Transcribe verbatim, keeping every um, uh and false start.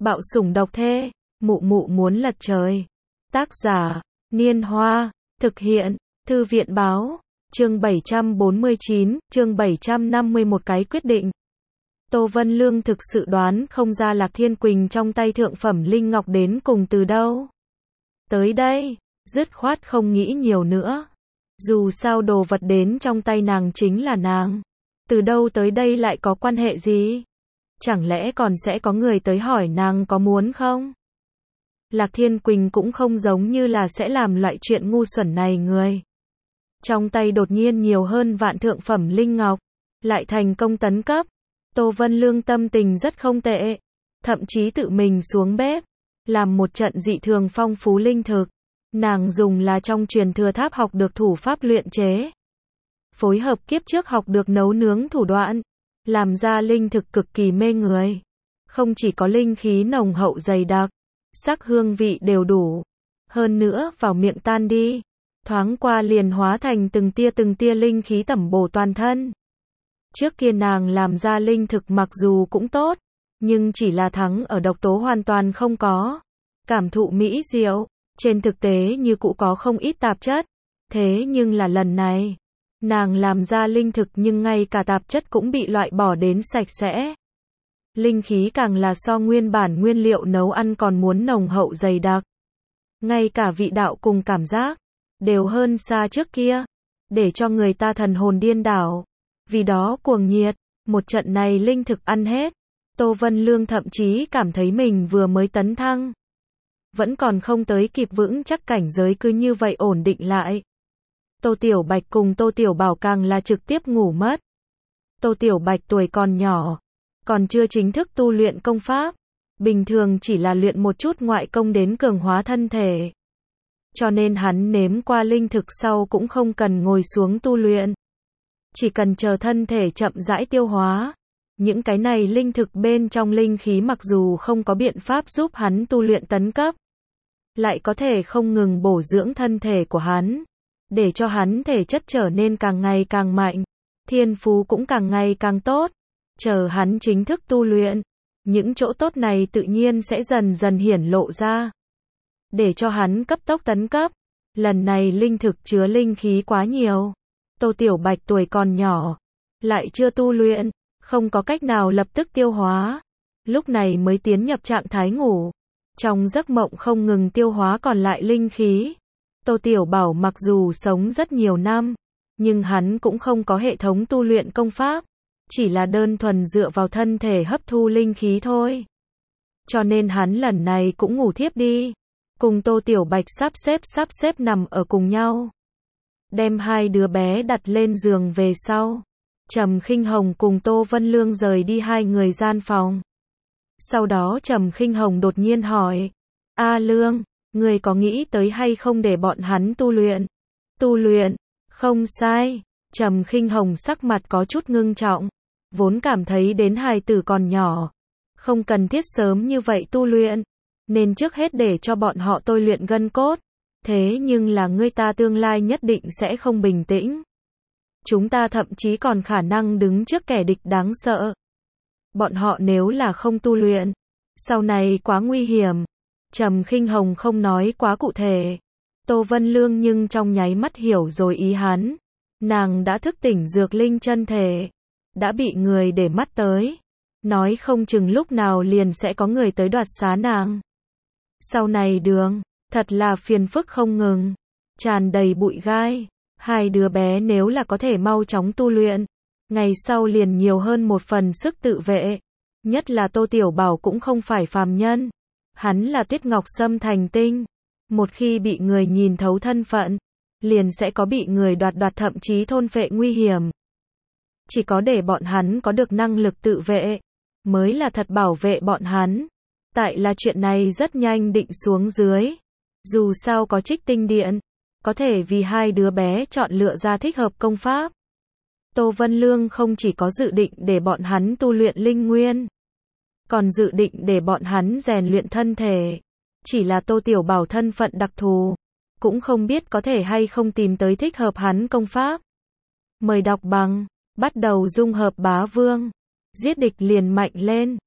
Bạo sủng độc thê, mụ mụ muốn lật trời. Tác giả, Niên Hoa, thực hiện, Thư viện Báo, chương bảy trăm bốn mươi chín, chương bảy trăm năm mươi một cái quyết định. Tô Vân Lương thực sự đoán không ra Lạc Thiên Quỳnh trong tay thượng phẩm linh ngọc đến cùng từ đâu. Tới đây, dứt khoát không nghĩ nhiều nữa. Dù sao đồ vật đến trong tay nàng chính là nàng. Từ đâu tới đây lại có quan hệ gì? Chẳng lẽ còn sẽ có người tới hỏi nàng có muốn không? Lạc Thiên Quỳnh cũng không giống như là sẽ làm loại chuyện ngu xuẩn này người. Trong tay đột nhiên nhiều hơn vạn thượng phẩm linh ngọc, lại thành công tấn cấp. Tô Vân Lương tâm tình rất không tệ, thậm chí tự mình xuống bếp, làm một trận dị thường phong phú linh thực. Nàng dùng là trong truyền thừa tháp học được thủ pháp luyện chế, phối hợp kiếp trước học được nấu nướng thủ đoạn, làm ra linh thực cực kỳ mê người. Không chỉ có linh khí nồng hậu dày đặc, sắc hương vị đều đủ, hơn nữa vào miệng tan đi, thoáng qua liền hóa thành từng tia từng tia linh khí tẩm bổ toàn thân. Trước kia nàng làm ra linh thực mặc dù cũng tốt, nhưng chỉ là thắng ở độc tố hoàn toàn không có. Cảm thụ mỹ diệu, trên thực tế như cũ có không ít tạp chất. Thế nhưng là lần này, nàng làm ra linh thực nhưng ngay cả tạp chất cũng bị loại bỏ đến sạch sẽ. Linh khí càng là so nguyên bản nguyên liệu nấu ăn còn muốn nồng hậu dày đặc. Ngay cả vị đạo cùng cảm giác, đều hơn xa trước kia, để cho người ta thần hồn điên đảo. Vì đó cuồng nhiệt, một trận này linh thực ăn hết, Tô Vân Lương thậm chí cảm thấy mình vừa mới tấn thăng. Vẫn còn không tới kịp vững chắc cảnh giới cứ như vậy ổn định lại. Tô Tiểu Bạch cùng Tô Tiểu Bảo càng là trực tiếp ngủ mất. Tô Tiểu Bạch tuổi còn nhỏ, còn chưa chính thức tu luyện công pháp, bình thường chỉ là luyện một chút ngoại công đến cường hóa thân thể. Cho nên hắn nếm qua linh thực sau cũng không cần ngồi xuống tu luyện. Chỉ cần chờ thân thể chậm rãi tiêu hóa. Những cái này linh thực bên trong linh khí mặc dù không có biện pháp giúp hắn tu luyện tấn cấp, lại có thể không ngừng bổ dưỡng thân thể của hắn, để cho hắn thể chất trở nên càng ngày càng mạnh, thiên phú cũng càng ngày càng tốt. Chờ hắn chính thức tu luyện, những chỗ tốt này tự nhiên sẽ dần dần hiển lộ ra, để cho hắn cấp tốc tấn cấp. Lần này linh thực chứa linh khí quá nhiều. Tô Tiểu Bạch tuổi còn nhỏ, lại chưa tu luyện, không có cách nào lập tức tiêu hóa. Lúc này mới tiến nhập trạng thái ngủ. Trong giấc mộng không ngừng tiêu hóa còn lại linh khí. Tô Tiểu Bảo mặc dù sống rất nhiều năm, nhưng hắn cũng không có hệ thống tu luyện công pháp, chỉ là đơn thuần dựa vào thân thể hấp thu linh khí thôi. Cho nên hắn lần này cũng ngủ thiếp đi, cùng Tô Tiểu Bạch sắp xếp sắp xếp nằm ở cùng nhau. Đem hai đứa bé đặt lên giường về sau, Trầm Khinh Hồng cùng Tô Vân Lương rời đi hai người gian phòng. Sau đó Trầm Khinh Hồng đột nhiên hỏi, A Lương, người có nghĩ tới hay không để bọn hắn tu luyện? Tu luyện, không sai. Trầm Khinh Hồng sắc mặt có chút ngưng trọng, vốn cảm thấy đến hài tử còn nhỏ, không cần thiết sớm như vậy tu luyện, nên trước hết để cho bọn họ tôi luyện gân cốt. Thế nhưng là ngươi ta tương lai nhất định sẽ không bình tĩnh. Chúng ta thậm chí còn khả năng đứng trước kẻ địch đáng sợ. Bọn họ nếu là không tu luyện, sau này quá nguy hiểm. Trầm Khinh Hồng không nói quá cụ thể. Tô Vân Lương nhưng trong nháy mắt hiểu rồi ý hắn. Nàng đã thức tỉnh dược linh chân thể, đã bị người để mắt tới. Nói không chừng lúc nào liền sẽ có người tới đoạt xá nàng. Sau này đường, thật là phiền phức không ngừng, tràn đầy bụi gai. Hai đứa bé nếu là có thể mau chóng tu luyện, ngày sau liền nhiều hơn một phần sức tự vệ. Nhất là Tô Tiểu Bảo cũng không phải phàm nhân, hắn là Tuyết Ngọc Sâm thành tinh. Một khi bị người nhìn thấu thân phận, liền sẽ có bị người đoạt đoạt thậm chí thôn phệ nguy hiểm. Chỉ có để bọn hắn có được năng lực tự vệ, mới là thật bảo vệ bọn hắn. Tại là chuyện này rất nhanh định xuống dưới. Dù sao có Trích Tinh Điện, có thể vì hai đứa bé chọn lựa ra thích hợp công pháp. Tô Vân Lương không chỉ có dự định để bọn hắn tu luyện linh nguyên, còn dự định để bọn hắn rèn luyện thân thể. Chỉ là Tô Tiểu Bảo thân phận đặc thù, cũng không biết có thể hay không tìm tới thích hợp hắn công pháp. Mời đọc bằng, bắt đầu dung hợp bá vương, giết địch liền mạnh lên.